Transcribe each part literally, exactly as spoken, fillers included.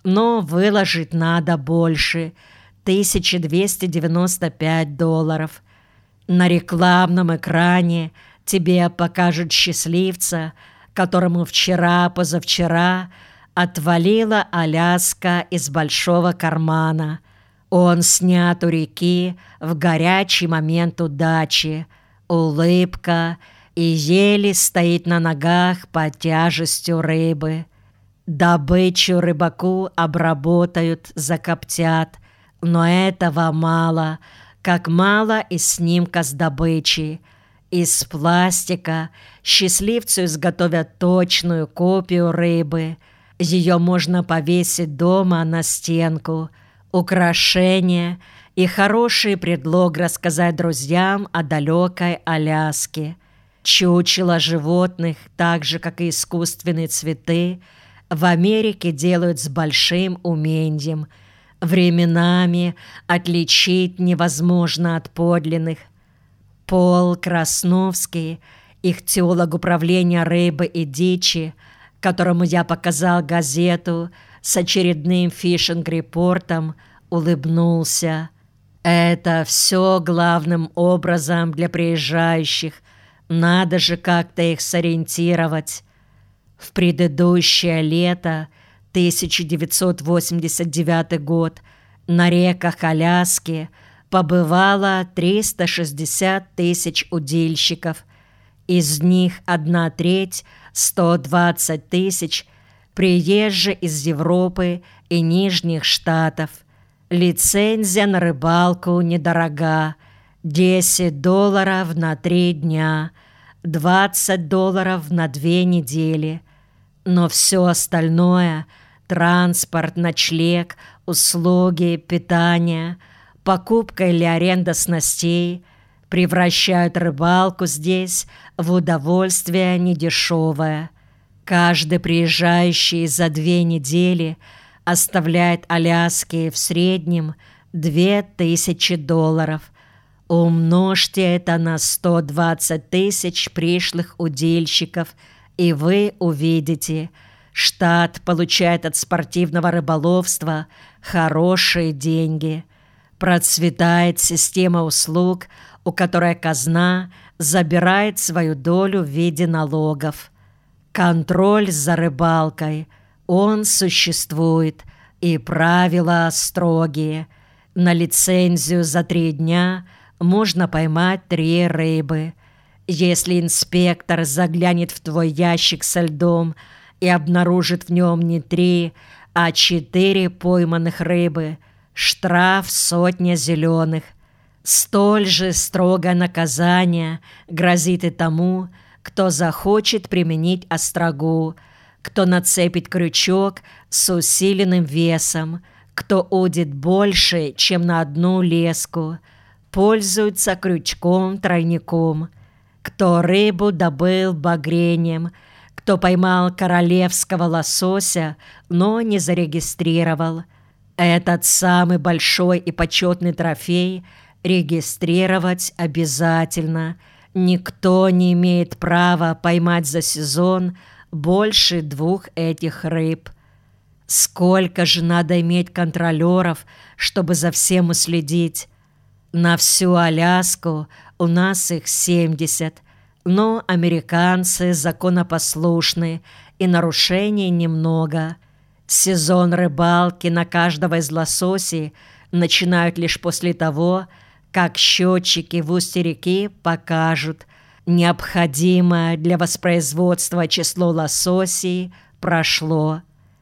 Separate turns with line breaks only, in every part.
но выложить надо больше – тысяча двести девяносто пять долларов. На рекламном экране тебе покажут счастливца, которому вчера-позавчера отвалила Аляска из большого кармана. Он снят у реки в горячий момент удачи, улыбка, и еле стоит на ногах под тяжестью рыбы. Добычу рыбаку обработают, закоптят, но этого мало, как мало и снимка с добычи. Из пластика счастливцу изготовят точную копию рыбы. Ее можно повесить дома на стенку. Украшение и хороший предлог рассказать друзьям о далекой Аляске. Чучела животных, так же, как и искусственные цветы, в Америке делают с большим умением. Временами отличить невозможно от подлинных. Пол Красновский, ихтиолог управления рыбы и дичи, которому я показал газету с очередным фишинг-репортом, улыбнулся. Это все главным образом для приезжающих. Надо же как-то их сориентировать. В предыдущее лето, тысяча девятьсот восемьдесят девятый год, на реках Аляски побывало триста шестьдесят тысяч удильщиков. Из них одна треть, сто двадцать тысяч, приезжие из Европы и Нижних Штатов. Лицензия на рыбалку недорога. десять долларов на три дня, двадцать долларов на две недели. Но все остальное – транспорт, ночлег, услуги, питание, покупка или аренда снастей – превращают рыбалку здесь в удовольствие недешевое. Каждый приезжающий за две недели оставляет Аляске в среднем две тысячи долларов. Умножьте это на сто двадцать тысяч пришлых удильщиков, и вы увидите, штат получает от спортивного рыболовства хорошие деньги. Процветает система услуг, у которой казна забирает свою долю в виде налогов. Контроль за рыбалкой, он существует, и правила строгие. На лицензию за три дня можно поймать три рыбы. Если инспектор заглянет в твой ящик со льдом и обнаружит в нем не три, а четыре пойманных рыбы, штраф сотня зеленых. Столь же строгое наказание грозит и тому, кто захочет применить острогу, кто нацепит крючок с усиленным весом, кто удит больше, чем на одну леску, пользуется крючком-тройником, кто рыбу добыл багрением, кто поймал королевского лосося, но не зарегистрировал. Этот самый большой и почетный трофей регистрировать обязательно. Никто не имеет права поймать за сезон больше двух этих рыб. Сколько же надо иметь контролеров, чтобы за всем уследить? На всю Аляску у нас их семьдесят, но американцы законопослушны, и нарушений немного. Сезон рыбалки на каждого из лососей начинают лишь после того, как счетчики в устье реки покажут, необходимое для воспроизводства число лососей прошло.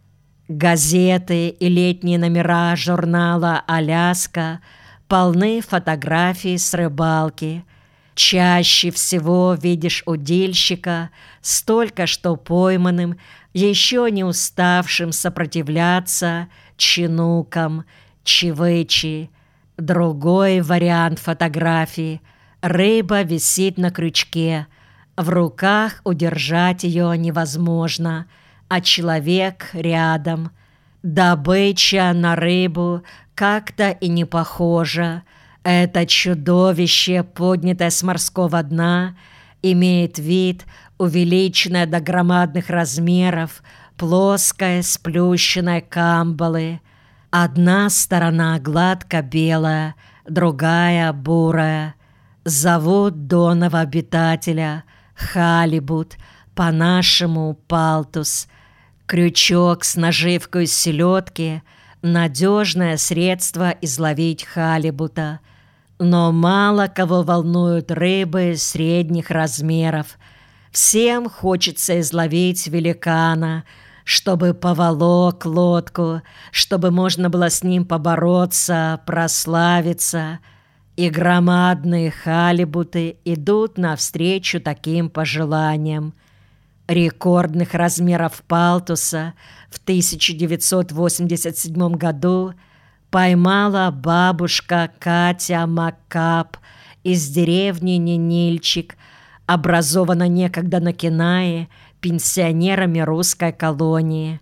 Газеты и летние номера журнала «Аляска» полны фотографий с рыбалки. Чаще всего видишь удильщика с только что пойманным, еще не уставшим сопротивляться чинукам, чивычи. Другой вариант фотографии. Рыба висит на крючке. В руках удержать ее невозможно, а человек рядом. Добыча на рыбу как-то и не похожа. Это чудовище, поднятое с морского дна, имеет вид, увеличенное до громадных размеров, плоской сплющенной камбалы. Одна сторона гладко белая, другая бурая. Зовут донного обитателя халибут, по-нашему палтус. Крючок с наживкой селедки — надежное средство изловить халибута. Но мало кого волнуют рыбы средних размеров. Всем хочется изловить великана, чтобы поволок лодку, чтобы можно было с ним побороться, прославиться. И громадные халибуты идут навстречу таким пожеланиям. Рекордных размеров палтуса в тысяча девятьсот восемьдесят седьмом году поймала бабушка Катя Маккап из деревни Нинильчик, образована некогда на Кинае пенсионерами русской колонии.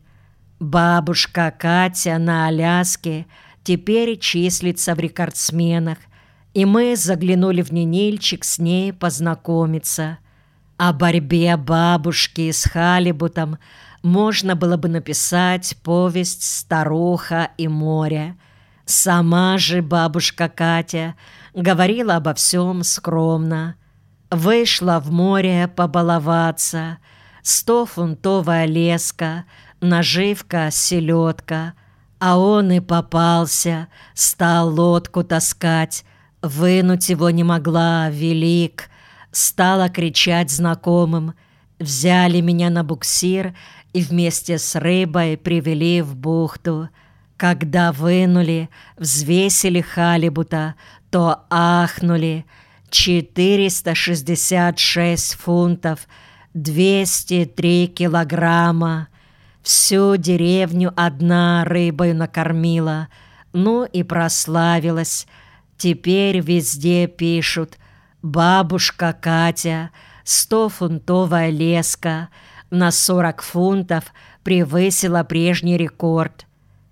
Бабушка Катя на Аляске теперь числится в рекордсменах, и мы заглянули в Нинильчик с ней познакомиться. О борьбе бабушки с халибутом можно было бы написать повесть «Старуха и море». Сама же бабушка Катя говорила обо всем скромно. Вышла в море побаловаться, стофунтовая леска, наживка селедка, а он и попался, стал лодку таскать, вынуть его не могла, велик. Стала кричать знакомым, взяли меня на буксир и вместе с рыбой привели в бухту. Когда вынули, взвесили халибута, то ахнули. четыреста шестьдесят шесть фунтов, двести три килограмма. Всю деревню одна рыбою накормила, ну и прославилась. Теперь везде пишут: бабушка Катя, стофунтовая леска, на сорок фунтов превысила прежний рекорд.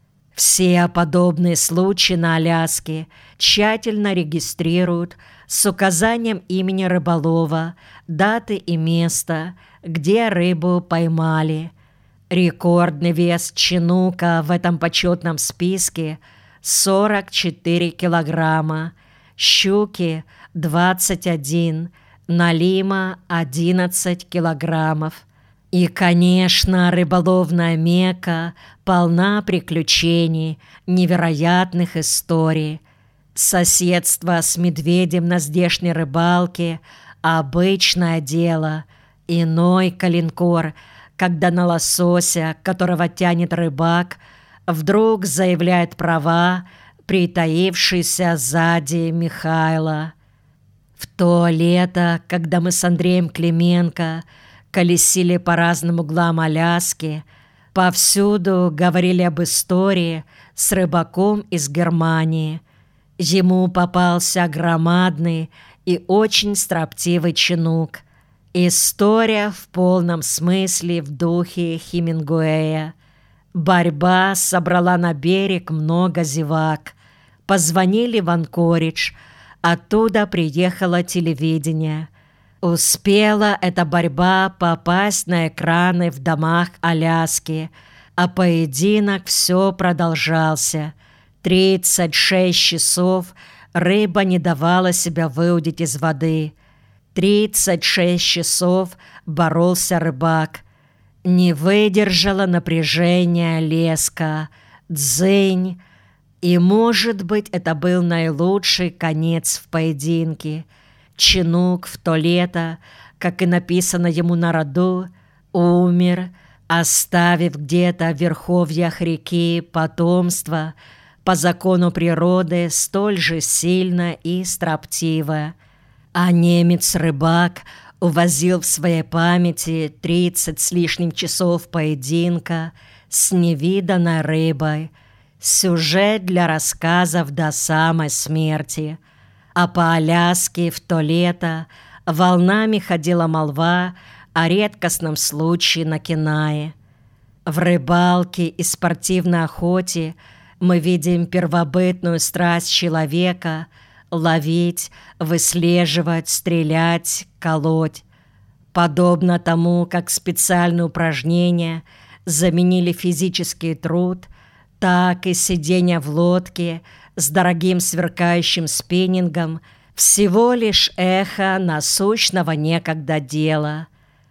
Все подобные случаи на Аляске тщательно регистрируют с указанием имени рыболова, даты и места, где рыбу поймали. Рекордный вес чинука в этом почетном списке – сорок четыре килограмма, щуки – двадцать один, налима – одиннадцать килограммов. И, конечно, рыболовная Мекка полна приключений, невероятных историй. Соседство с медведем на здешней рыбалке – обычное дело. Иной калинкор, когда на лосося, которого тянет рыбак, вдруг заявляет права притаившийся сзади Михайла. В то лето, когда мы с Андреем Клименко колесили по разным углам Аляски, повсюду говорили об истории с рыбаком из Германии. Ему попался громадный и очень строптивый чинук. История в полном смысле в духе Хемингуэя. Борьба собрала на берег много зевак. Позвонили в Анкоридж, оттуда приехало телевидение. Успела эта борьба попасть на экраны в домах Аляски, а поединок все продолжался. тридцать шесть часов рыба не давала себя выудить из воды. тридцать шесть часов боролся рыбак. Не выдержала напряжения леска. Дзынь. И, может быть, это был наилучший конец в поединке. Чинук в то лето, как и написано ему на роду, умер, оставив где-то в верховьях реки потомство, по закону природы столь же сильно и строптиво. А немец-рыбак увозил в своей памяти тридцать с лишним часов поединка с невиданной рыбой. Сюжет для рассказов до самой смерти. А по Аляске в то лето волнами ходила молва о редкостном случае на Кинае. В рыбалке и спортивной охоте мы видим первобытную страсть человека ловить, выслеживать, стрелять, колоть. Подобно тому, как специальные упражнения заменили физический труд, так и сидение в лодке с дорогим сверкающим спиннингом всего лишь эхо насущного некогда дела.